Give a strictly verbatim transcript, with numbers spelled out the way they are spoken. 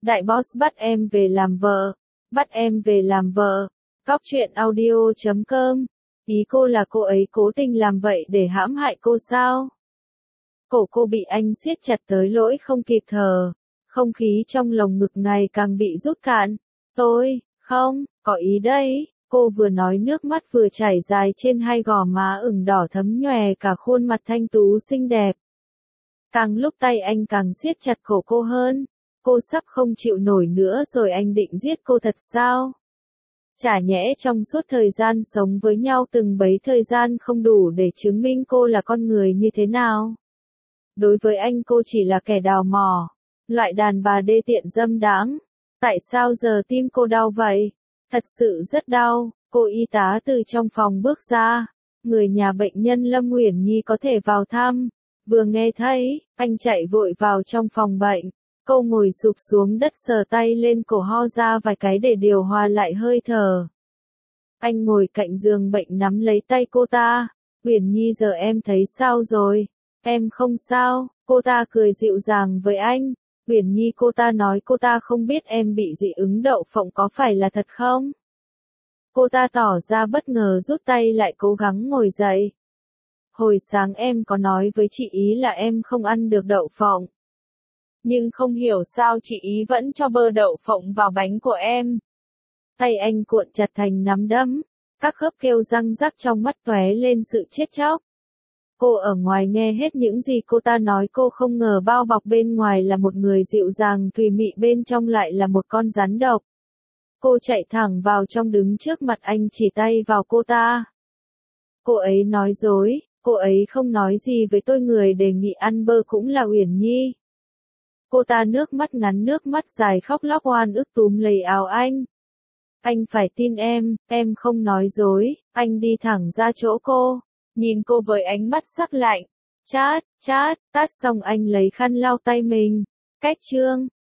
Đại boss bắt em về làm vợ. Bắt em về làm vợ. Cóc truyện audio chấm com. Ý cô là cô ấy cố tình làm vậy để hãm hại cô sao? Cổ cô bị anh siết chặt tới lỗi không kịp thở. Không khí trong lồng ngực ngày càng bị rút cạn. Tôi, không, có ý đấy. Cô vừa nói nước mắt vừa chảy dài trên hai gò má ửng đỏ thấm nhòe cả khuôn mặt thanh tú xinh đẹp. Càng lúc tay anh càng siết chặt cổ cô hơn. Cô sắp không chịu nổi nữa rồi, anh định giết cô thật sao? Chả nhẽ trong suốt thời gian sống với nhau từng bấy thời gian không đủ để chứng minh cô là con người như thế nào? Đối với anh cô chỉ là kẻ đào mỏ, loại đàn bà đê tiện dâm đãng. Tại sao giờ tim cô đau vậy? Thật sự rất đau. Cô y tá từ trong phòng bước ra. Người nhà bệnh nhân Lâm Uyển Nhi có thể vào thăm. Vừa nghe thấy, anh chạy vội vào trong phòng bệnh. Cô ngồi sụp xuống đất sờ tay lên cổ, ho ra vài cái để điều hòa lại hơi thở. Anh ngồi cạnh giường bệnh nắm lấy tay cô ta. Uyển Nhi, giờ em thấy sao rồi? Em không sao. Cô ta cười dịu dàng với anh. Uyển Nhi, cô ta nói cô ta không biết em bị dị ứng đậu phộng, có phải là thật không? Cô ta tỏ ra bất ngờ, rút tay lại, cố gắng ngồi dậy. Hồi sáng em có nói với chị ý là em không ăn được đậu phộng. Nhưng không hiểu sao chị ý vẫn cho bơ đậu phộng vào bánh của em. Tay anh cuộn chặt thành nắm đấm. Các khớp kêu răng rắc, trong mắt tóe lên sự chết chóc. Cô ở ngoài nghe hết những gì cô ta nói, cô không ngờ bao bọc bên ngoài là một người dịu dàng thùy mị, bên trong lại là một con rắn độc. Cô chạy thẳng vào trong, đứng trước mặt anh, chỉ tay vào cô ta. Cô ấy nói dối, cô ấy không nói gì với tôi, người đề nghị ăn bơ cũng là Uyển Nhi. Cô ta nước mắt ngắn nước mắt dài khóc lóc oan ức túm lấy áo anh. Anh phải tin em, em không nói dối. Anh đi thẳng ra chỗ cô, nhìn cô với ánh mắt sắc lạnh. Chát, chát, tát xong anh lấy khăn lau tay mình. Cách chương.